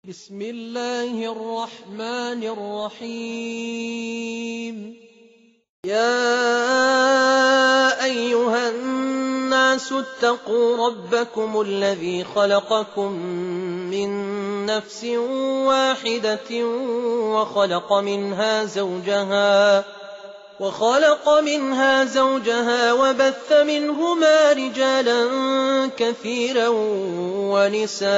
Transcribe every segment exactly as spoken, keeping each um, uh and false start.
بسم الله الرحمن الرحيم. يا أيها الناس اتقوا ربكم الذي خلقكم من نفس واحدة وخلق منها زوجها وخلق منها زوجها وبث منهما رجالا كثيرا ونساء،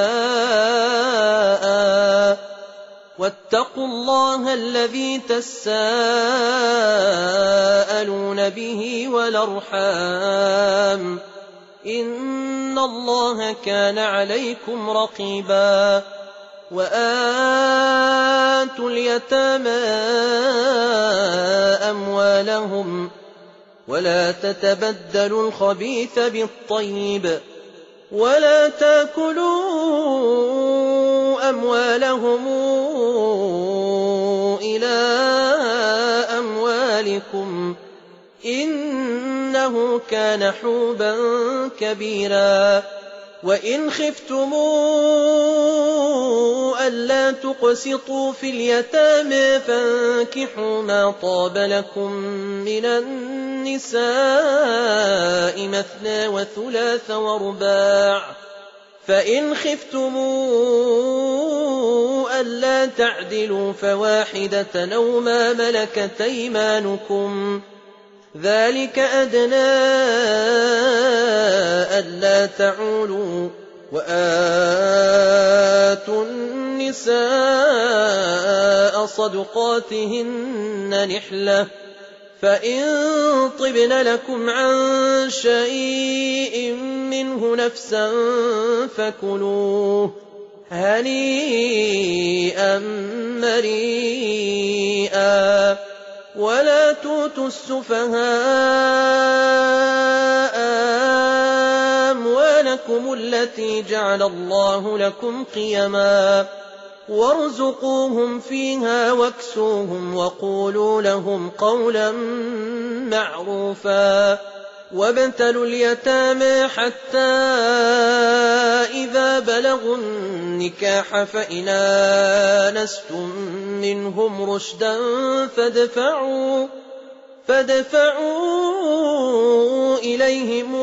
واتقوا الله الذي تساءلون به والأرحام، إن الله كان عليكم رقيبا. وآتوا اليتامى أموالهم ولا تتبدلوا الخبيث بالطيب ولا تاكلوا أموالهم إلى أموالكم إنه كان حوبا كبيرا. وإن خفتموا ألا تقسطوا في اليتامى فانكحوا ما طاب لكم من النساء مثنى وثلاث ورباع، فإن خفتموا ألا تعدلوا فواحدة أو ما ملكت أيمانكم، ذلك أدنى ألا تعولوا. وآتوا النساء صدقاتهن نحلة، فإن طبن لكم عن شيء منه نفسا فكلوه هنيئا مريئا. ولا تؤتوا السفهاء أموالكم التي جعل الله لكم قيما وارزقوهم فيها واكسوهم وقولوا لهم قولا معروفا. وابتلوا اليتامى حتى إذا بلغوا النكاح فإن آنستم منهم رشدا فادفعوا, فادفعوا إليهم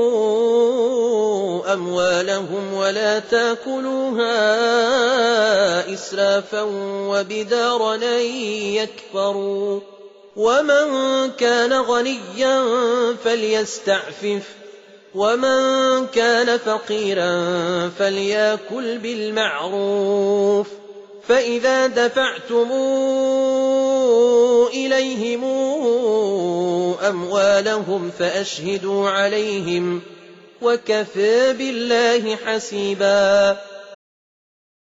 أموالهم ولا تاكلوها إسرافا وبدارا أن يكفروا. ومن كان غنيا فليستعفف ومن كان فقيرا فليأكل بالمعروف. فإذا دفعتم إليهم أموالهم فأشهدوا عليهم وكفى بالله حسيبا.